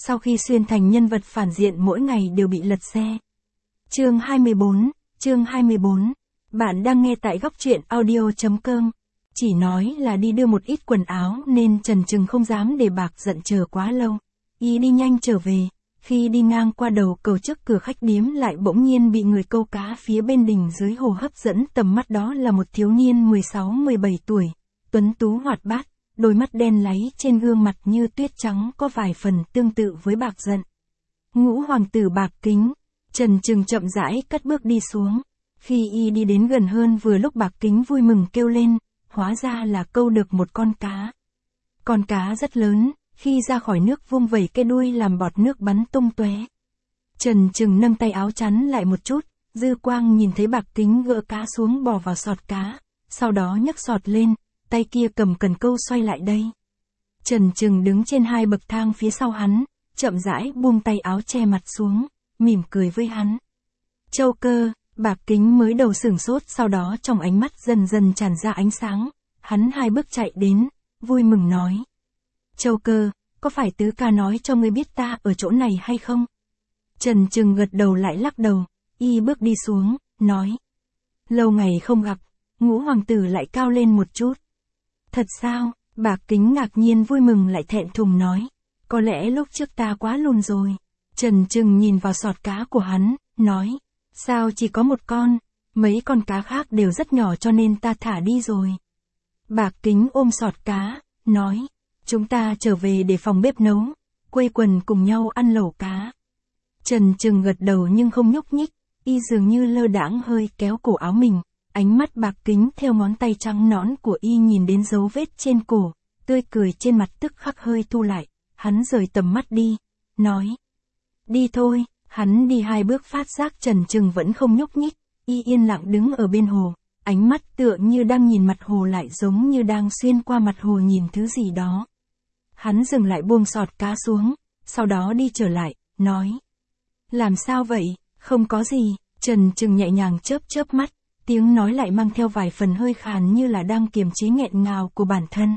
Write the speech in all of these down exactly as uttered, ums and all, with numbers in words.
sau khi xuyên thành nhân vật phản diện mỗi ngày đều bị lật xe. Chương hai mươi bốn, chương hai mươi bốn. Bạn đang nghe tại góc truyện audio chấm com. Chỉ nói là đi đưa một ít quần áo nên Trần Trừng không dám để Bạc giận chờ quá lâu. Y đi nhanh trở về, khi đi ngang qua đầu cầu trước cửa khách điếm lại bỗng nhiên bị người câu cá phía bên đình dưới hồ hấp dẫn tầm mắt, đó là một thiếu niên mười sáu mười bảy tuổi, tuấn tú hoạt bát, đôi mắt đen láy trên gương mặt như tuyết trắng có vài phần tương tự với Bạc giận. Ngũ hoàng tử Bạc Kính. Trần Trừng chậm rãi cất bước đi xuống. Khi y đi đến gần hơn vừa lúc Bạc Kính vui mừng kêu lên, hóa ra là câu được một con cá. Con cá rất lớn, khi ra khỏi nước vung vẩy cái đuôi làm bọt nước bắn tung tóe. Trần Trừng nâng tay áo chắn lại một chút, dư quang nhìn thấy Bạc Kính gỡ cá xuống bỏ vào sọt cá, sau đó nhấc sọt lên, tay kia cầm cần câu xoay lại đây. Trần Trừng đứng trên hai bậc thang phía sau hắn, chậm rãi buông tay áo che mặt xuống, mỉm cười với hắn. Châu Cơ. Bạc Kính mới đầu sửng sốt, sau đó trong ánh mắt dần dần tràn ra ánh sáng, hắn hai bước chạy đến, vui mừng nói. Châu Cơ, có phải tứ ca nói cho ngươi biết ta ở chỗ này hay không? Trần Trừng gật đầu lại lắc đầu, y bước đi xuống, nói. Lâu ngày không gặp, Ngũ hoàng tử lại cao lên một chút. Thật sao? Bạc Kính ngạc nhiên vui mừng lại thẹn thùng nói. Có lẽ lúc trước ta quá lùn rồi. Trần Trừng nhìn vào sọt cá của hắn, nói. Sao chỉ có một con, mấy con cá khác đều rất nhỏ cho nên ta thả đi rồi. Bạc Kính ôm sọt cá, nói, chúng ta trở về để phòng bếp nấu, quây quần cùng nhau ăn lẩu cá. Trần Trừng gật đầu nhưng không nhúc nhích, y dường như lơ đãng hơi kéo cổ áo mình, ánh mắt Bạc Kính theo ngón tay trắng nõn của y nhìn đến dấu vết trên cổ, tươi cười trên mặt tức khắc hơi thu lại, hắn rời tầm mắt đi, nói, đi thôi. Hắn đi hai bước phát giác Trần Trừng vẫn không nhúc nhích, y yên lặng đứng ở bên hồ, ánh mắt tựa như đang nhìn mặt hồ lại giống như đang xuyên qua mặt hồ nhìn thứ gì đó. Hắn dừng lại buông sọt cá xuống, sau đó đi trở lại, nói. Làm sao vậy? Không có gì. Trần Trừng nhẹ nhàng chớp chớp mắt, tiếng nói lại mang theo vài phần hơi khàn như là đang kiềm chế nghẹn ngào của bản thân.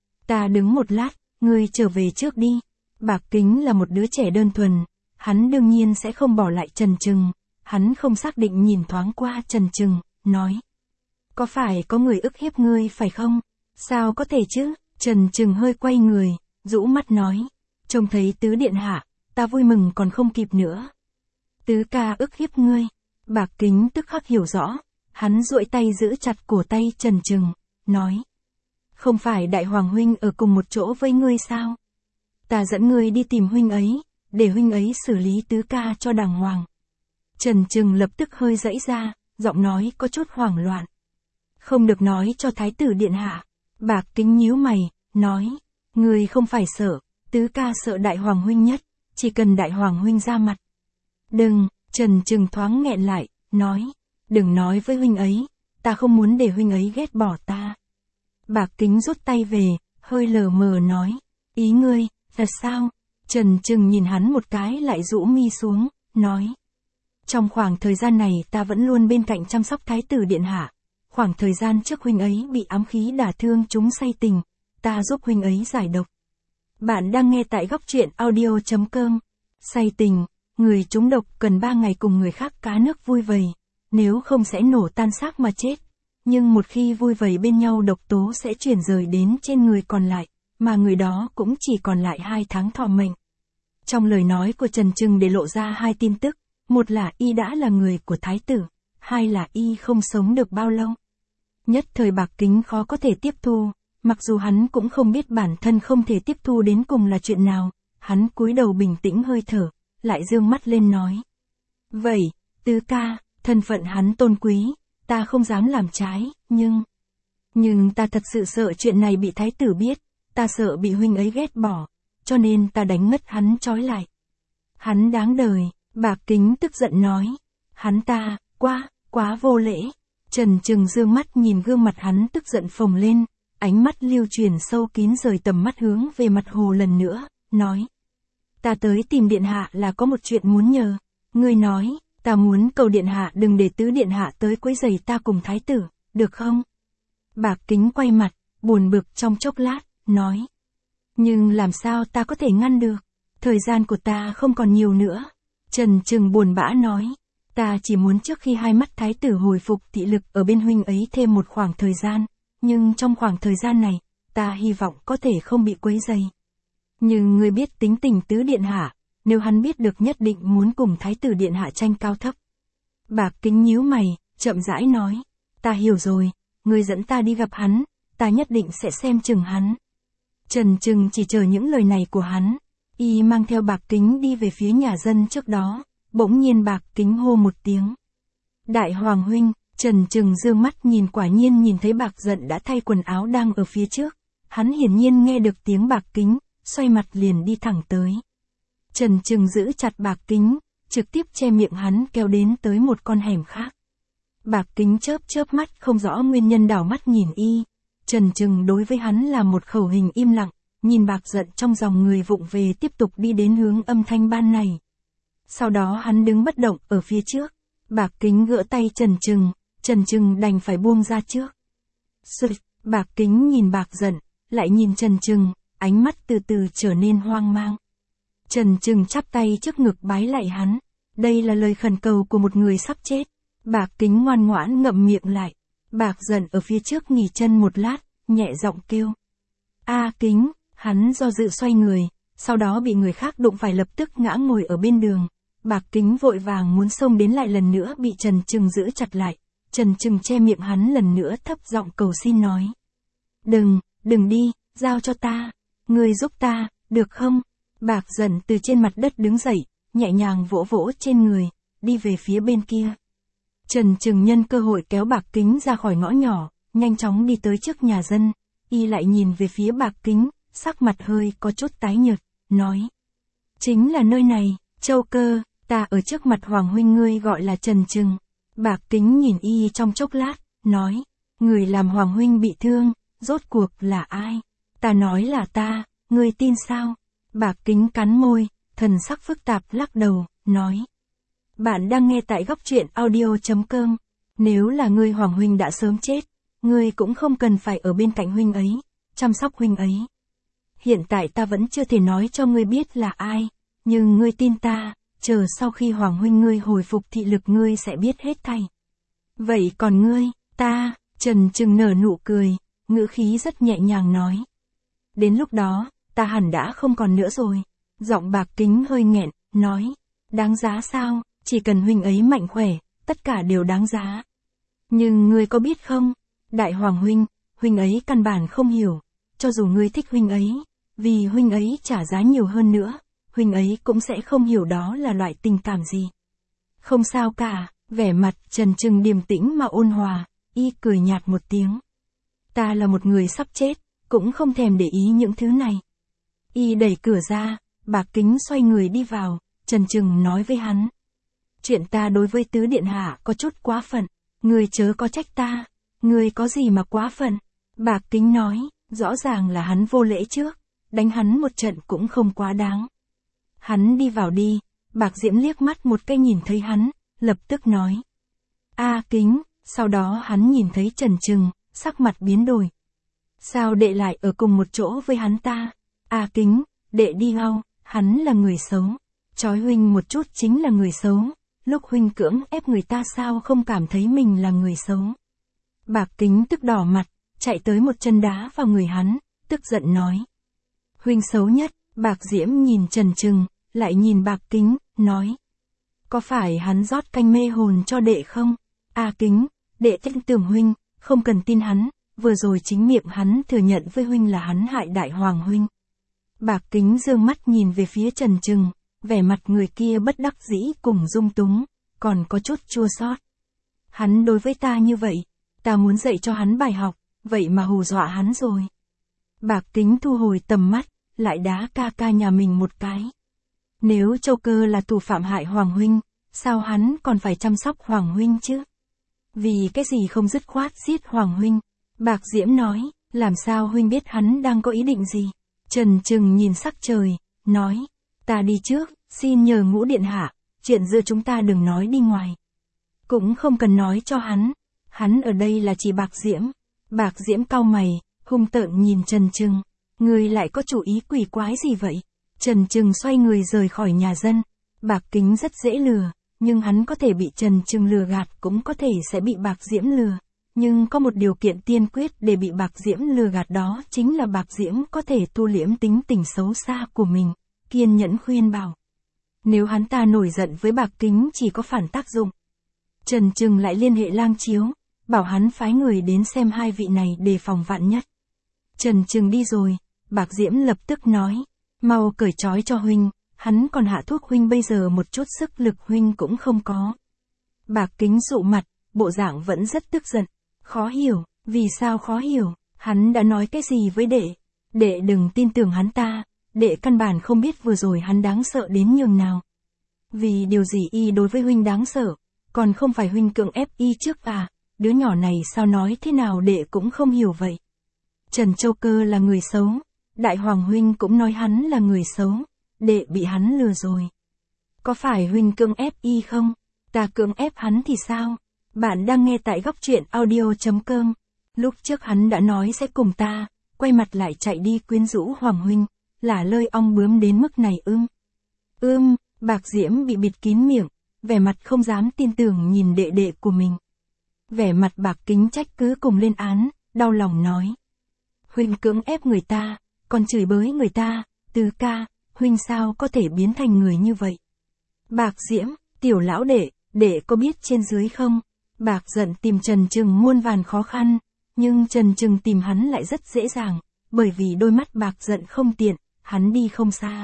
Ta đứng một lát, ngươi trở về trước đi. Bạc Kính là một đứa trẻ đơn thuần. Hắn đương nhiên sẽ không bỏ lại Trần Trừng, hắn không xác định nhìn thoáng qua Trần Trừng, nói. Có phải có người ức hiếp ngươi phải không? Sao có thể chứ? Trần Trừng hơi quay người, rũ mắt nói. Trông thấy tứ điện hạ, ta vui mừng còn không kịp nữa. Tứ ca ức hiếp ngươi. Bạc Kính tức khắc hiểu rõ, hắn duỗi tay giữ chặt cổ tay Trần Trừng, nói. Không phải đại hoàng huynh ở cùng một chỗ với ngươi sao? Ta dẫn ngươi đi tìm huynh ấy. Để huynh ấy xử lý tứ ca cho đàng hoàng. Trần Trừng lập tức hơi giãy ra, giọng nói có chút hoảng loạn. Không được nói cho thái tử điện hạ. Bạc Kính nhíu mày, nói, người không phải sợ, tứ ca sợ đại hoàng huynh nhất, chỉ cần đại hoàng huynh ra mặt. Đừng, Trần Trừng thoáng nghẹn lại, nói, đừng nói với huynh ấy, ta không muốn để huynh ấy ghét bỏ ta. Bạc Kính rút tay về, hơi lờ mờ nói, ý ngươi, thật sao? Trần Trừng nhìn hắn một cái lại rũ mi xuống, nói. Trong khoảng thời gian này ta vẫn luôn bên cạnh chăm sóc thái tử điện hạ. Khoảng thời gian trước huynh ấy bị ám khí đả thương chúng say tình, ta giúp huynh ấy giải độc. Bạn đang nghe tại góc truyện audio chấm com. Say tình, người trúng độc cần ba ngày cùng người khác cá nước vui vầy, nếu không sẽ nổ tan xác mà chết. Nhưng một khi vui vầy bên nhau độc tố sẽ chuyển rời đến trên người còn lại. Mà người đó cũng chỉ còn lại hai tháng thọ mệnh. Trong lời nói của Trần Trừng để lộ ra hai tin tức, một là y đã là người của thái tử, hai là y không sống được bao lâu. Nhất thời Bạc Kính khó có thể tiếp thu, mặc dù hắn cũng không biết bản thân không thể tiếp thu đến cùng là chuyện nào, hắn cúi đầu bình tĩnh hơi thở, lại dương mắt lên nói. Vậy, tứ ca, thân phận hắn tôn quý, ta không dám làm trái, nhưng... Nhưng ta thật sự sợ chuyện này bị thái tử biết. Ta sợ bị huynh ấy ghét bỏ, cho nên ta đánh ngất hắn trói lại. Hắn đáng đời, Bạc Kính tức giận nói. Hắn ta, quá, quá vô lễ. Trần Trừng dương mắt nhìn gương mặt hắn tức giận phồng lên, ánh mắt lưu truyền sâu kín rời tầm mắt hướng về mặt hồ lần nữa, nói. Ta tới tìm điện hạ là có một chuyện muốn nhờ. Ngươi nói, ta muốn cầu điện hạ đừng để tứ điện hạ tới quấy rầy ta cùng thái tử, được không? Bạc Kính quay mặt, buồn bực trong chốc lát, nói. Nhưng làm sao ta có thể ngăn được? Thời gian của ta không còn nhiều nữa. Trần Trừng buồn bã nói. Ta chỉ muốn trước khi hai mắt thái tử hồi phục thị lực ở bên huynh ấy thêm một khoảng thời gian. Nhưng trong khoảng thời gian này, ta hy vọng có thể không bị quấy rầy. Nhưng ngươi biết tính tình tứ điện hạ, nếu hắn biết được nhất định muốn cùng thái tử điện hạ tranh cao thấp. Bạc Kính nhíu mày, chậm rãi nói. Ta hiểu rồi, ngươi dẫn ta đi gặp hắn, ta nhất định sẽ xem chừng hắn. Trần Trừng chỉ chờ những lời này của hắn. Y mang theo Bạc Kính đi về phía nhà dân trước đó, bỗng nhiên Bạc Kính hô một tiếng. Đại hoàng huynh. Trần Trừng dương mắt nhìn, quả nhiên nhìn thấy Bạc Dận đã thay quần áo đang ở phía trước. Hắn hiển nhiên nghe được tiếng Bạc Kính, xoay mặt liền đi thẳng tới. Trần Trừng giữ chặt Bạc Kính, trực tiếp che miệng hắn kéo đến tới một con hẻm khác. Bạc Kính chớp chớp mắt không rõ nguyên nhân đảo mắt nhìn y. Trần Trừng đối với hắn là một khẩu hình im lặng, nhìn Bạc Dận trong dòng người vụng về tiếp tục đi đến hướng âm thanh ban này. Sau đó hắn đứng bất động ở phía trước. Bạc Kính gỡ tay Trần Trừng, Trần Trừng đành phải buông ra trước. Sực, Bạc Kính nhìn Bạc Dận, lại nhìn Trần Trừng, ánh mắt từ từ trở nên hoang mang. Trần Trừng chắp tay trước ngực bái lạy hắn. Đây là lời khẩn cầu của một người sắp chết. Bạc Kính ngoan ngoãn ngậm miệng lại. Bạc Dận ở phía trước nghỉ chân một lát, nhẹ giọng kêu. A Kính, hắn do dự xoay người, sau đó bị người khác đụng phải lập tức ngã ngồi ở bên đường. Bạc Kính vội vàng muốn xông đến lại lần nữa bị Trần Trừng giữ chặt lại. Trần Trừng che miệng hắn lần nữa thấp giọng cầu xin nói. Đừng, đừng đi, giao cho ta. Ngươi giúp ta, được không? Bạc Dận từ trên mặt đất đứng dậy, nhẹ nhàng vỗ vỗ trên người, đi về phía bên kia. Trần Trừng nhân cơ hội kéo Bạc Kính ra khỏi ngõ nhỏ, nhanh chóng đi tới trước nhà dân. Y lại nhìn về phía Bạc Kính, sắc mặt hơi có chút tái nhợt, nói. Chính là nơi này, Châu Cơ, ta ở trước mặt Hoàng huynh ngươi gọi là Trần Trừng. Bạc Kính nhìn y trong chốc lát, nói. Người làm Hoàng huynh bị thương, rốt cuộc là ai? Ta nói là ta, ngươi tin sao? Bạc Kính cắn môi, thần sắc phức tạp lắc đầu, nói. Bạn đang nghe tại góc truyện audio chấm com. Nếu là ngươi Hoàng huynh đã sớm chết, ngươi cũng không cần phải ở bên cạnh huynh ấy, chăm sóc huynh ấy. Hiện tại ta vẫn chưa thể nói cho ngươi biết là ai, nhưng ngươi tin ta, chờ sau khi Hoàng huynh ngươi hồi phục thị lực ngươi sẽ biết hết thảy. Vậy còn ngươi, ta, Trần Trừng nở nụ cười, ngữ khí rất nhẹ nhàng nói. Đến lúc đó, ta hẳn đã không còn nữa rồi. Giọng Bạc Kính hơi nghẹn, nói. Đáng giá sao, chỉ cần huynh ấy mạnh khỏe, tất cả đều đáng giá. Nhưng ngươi có biết không, Đại Hoàng huynh, huynh ấy căn bản không hiểu, cho dù ngươi thích huynh ấy, vì huynh ấy trả giá nhiều hơn nữa, huynh ấy cũng sẽ không hiểu đó là loại tình cảm gì. Không sao cả, vẻ mặt Trần Trừng điềm tĩnh mà ôn hòa, y cười nhạt một tiếng. Ta là một người sắp chết, cũng không thèm để ý những thứ này. Y đẩy cửa ra, Bạc Kính xoay người đi vào, Trần Trừng nói với hắn. Chuyện ta đối với tứ điện hạ có chút quá phận, ngươi chớ có trách ta, ngươi có gì mà quá phận. Bạc Kính nói, rõ ràng là hắn vô lễ trước, đánh hắn một trận cũng không quá đáng. Hắn đi vào đi, Bạc Diễm liếc mắt một cái nhìn thấy hắn, lập tức nói. A Kính, sau đó hắn nhìn thấy Trần Trừng, sắc mặt biến đổi. Sao đệ lại ở cùng một chỗ với hắn ta? A Kính, đệ đi mau, hắn là người xấu. Chói huynh một chút chính là người xấu. Lúc huynh cưỡng ép người ta sao không cảm thấy mình là người xấu? Bạc Kính tức đỏ mặt, chạy tới một chân đá vào người hắn, tức giận nói. Huynh xấu nhất. Bạc Diễm nhìn Trần Trừng, lại nhìn Bạc Kính, nói. Có phải hắn rót canh mê hồn cho đệ không? A Kính, đệ tin tưởng huynh, không cần tin hắn, vừa rồi chính miệng hắn thừa nhận với huynh là hắn hại Đại Hoàng huynh. Bạc Kính dương mắt nhìn về phía Trần Trừng, vẻ mặt người kia bất đắc dĩ cùng dung túng, còn có chút chua xót. Hắn đối với ta như vậy, ta muốn dạy cho hắn bài học, vậy mà hù dọa hắn rồi. Bạc Kính thu hồi tầm mắt, lại đá ca ca nhà mình một cái. Nếu Châu Cơ là thủ phạm hại Hoàng huynh, sao hắn còn phải chăm sóc Hoàng huynh chứ? Vì cái gì không dứt khoát giết Hoàng huynh? Bạc Diễm nói, làm sao huynh biết hắn đang có ý định gì? Trần Trừng nhìn sắc trời, nói, ta đi trước, xin nhờ Ngũ điện hạ, chuyện giữa chúng ta đừng nói đi ngoài. Cũng không cần nói cho hắn, hắn ở đây là chỉ Bạc Diễm. Bạc Diễm cau mày, hung tợn nhìn Trần Trừng, ngươi lại có chủ ý quỷ quái gì vậy? Trần Trừng xoay người rời khỏi nhà dân. Bạc Kính rất dễ lừa, nhưng hắn có thể bị Trần Trừng lừa gạt cũng có thể sẽ bị Bạc Diễm lừa. Nhưng có một điều kiện tiên quyết để bị Bạc Diễm lừa gạt, đó chính là Bạc Diễm có thể tu liễm tính tình xấu xa của mình, kiên nhẫn khuyên bảo. Nếu hắn ta nổi giận với Bạc Kính chỉ có phản tác dụng. Trần Trừng lại liên hệ Lang Chiếu, bảo hắn phái người đến xem hai vị này đề phòng vạn nhất. Trần Trừng đi rồi, Bạc Diễm lập tức nói, mau cởi trói cho huynh, hắn còn hạ thuốc huynh bây giờ một chút sức lực huynh cũng không có. Bạc Kính dụ mặt, bộ dạng vẫn rất tức giận, khó hiểu, vì sao khó hiểu, hắn đã nói cái gì với đệ? Đệ đừng tin tưởng hắn ta, đệ căn bản không biết vừa rồi hắn đáng sợ đến nhường nào. Vì điều gì y đối với huynh đáng sợ, còn không phải huynh cưỡng ép y trước à, đứa nhỏ này sao nói thế nào đệ cũng không hiểu vậy. Trần Châu Cơ là người xấu, Đại Hoàng huynh cũng nói hắn là người xấu, đệ bị hắn lừa rồi. Có phải huynh cưỡng ép y không? Ta cưỡng ép hắn thì sao? Bạn đang nghe tại góc truyện audio chấm com. Lúc trước hắn đã nói sẽ cùng ta, quay mặt lại chạy đi quyến rũ Hoàng huynh, là lơi ong bướm đến mức này ưm. Ưm, Bạc Diễm bị bịt kín miệng, vẻ mặt không dám tin tưởng nhìn đệ đệ của mình. Vẻ mặt Bạc Kính trách cứ cùng lên án, đau lòng nói. Huynh cưỡng ép người ta, còn chửi bới người ta, Từ ca, huynh sao có thể biến thành người như vậy? Bạc Diễm, tiểu lão đệ, đệ có biết trên dưới không? Bạc giận tìm Trần Trừng muôn vàn khó khăn, nhưng Trần Trừng tìm hắn lại rất dễ dàng, bởi vì đôi mắt Bạc giận không tiện, hắn đi không xa.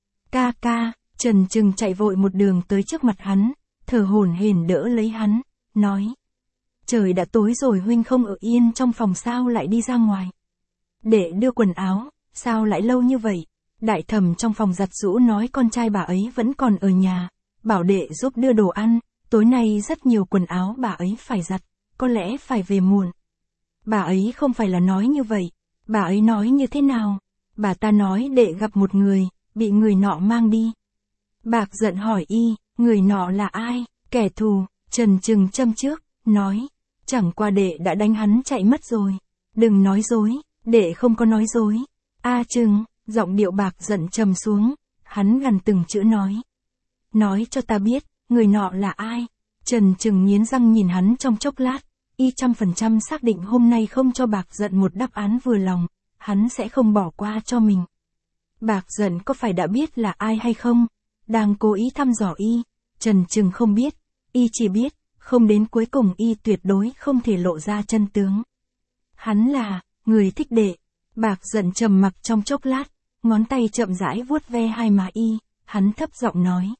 Ca ca, Trần Trừng chạy vội một đường tới trước mặt hắn, thở hổn hển đỡ lấy hắn, nói. Trời đã tối rồi huynh không ở yên trong phòng sao lại đi ra ngoài? Đệ đưa quần áo, sao lại lâu như vậy? Đại thẩm trong phòng giặt giũ nói con trai bà ấy vẫn còn ở nhà, bảo đệ giúp đưa đồ ăn, tối nay rất nhiều quần áo bà ấy phải giặt, có lẽ phải về muộn. Bà ấy không phải là nói như vậy, bà ấy nói như thế nào? Bà ta nói đệ gặp một người, bị người nọ mang đi. Bạc giận hỏi y, người nọ là ai? Kẻ thù. Trần Trừng châm trước, nói, chẳng qua đệ đã đánh hắn chạy mất rồi. Đừng nói dối, đệ không có nói dối. A Trừng, giọng điệu Bạc giận trầm xuống, hắn gần từng chữ nói. Nói cho ta biết, người nọ là ai? Trần Trừng nghiến răng nhìn hắn trong chốc lát, y trăm phần trăm xác định hôm nay không cho Bạc giận một đáp án vừa lòng, hắn sẽ không bỏ qua cho mình. Bạc giận có phải đã biết là ai hay không? Đang cố ý thăm dò y. Trần Trừng không biết, y chỉ biết, không đến cuối cùng y tuyệt đối không thể lộ ra chân tướng. Hắn là, người thích đệ. Bạc giận trầm mặc trong chốc lát, ngón tay chậm rãi vuốt ve hai má y, hắn thấp giọng nói.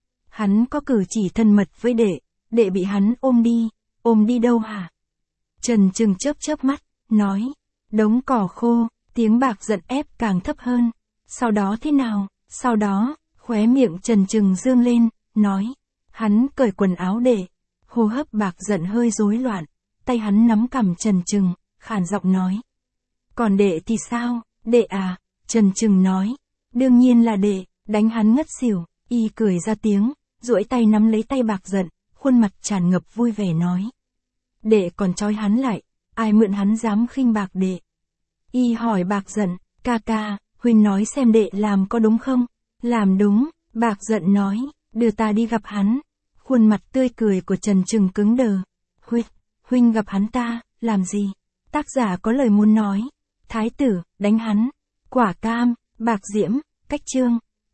Hắn có cử chỉ thân mật với đệ, đệ bị hắn ôm đi, ôm đi đâu hả? Trần Trừng chớp chớp mắt, nói, đống cỏ khô, tiếng Bạc giận ép càng thấp hơn. Sau đó thế nào? Sau đó, khóe miệng Trần Trừng dương lên, nói, hắn cởi quần áo đệ. Hô hấp Bạc giận hơi rối loạn, tay hắn nắm cằm Trần Trừng, khàn giọng nói. Còn đệ thì sao? Đệ à? Trần Trừng nói, đương nhiên là đệ. Đánh hắn ngất xỉu, y cười ra tiếng, duỗi tay nắm lấy tay Bạc giận, khuôn mặt tràn ngập vui vẻ nói. Đệ còn trói hắn lại, ai mượn hắn dám khinh bạc đệ? Y hỏi Bạc giận, ca ca, huynh nói xem đệ làm có đúng không? Làm đúng, Bạc giận nói, đưa ta đi gặp hắn. Khuôn mặt tươi cười của Trần Trừng cứng đờ. Huynh, huynh gặp hắn ta, làm gì? Tác giả có lời muốn nói. Thái tử, đánh hắn. Quả cam, Bạc Diễm, cách chương.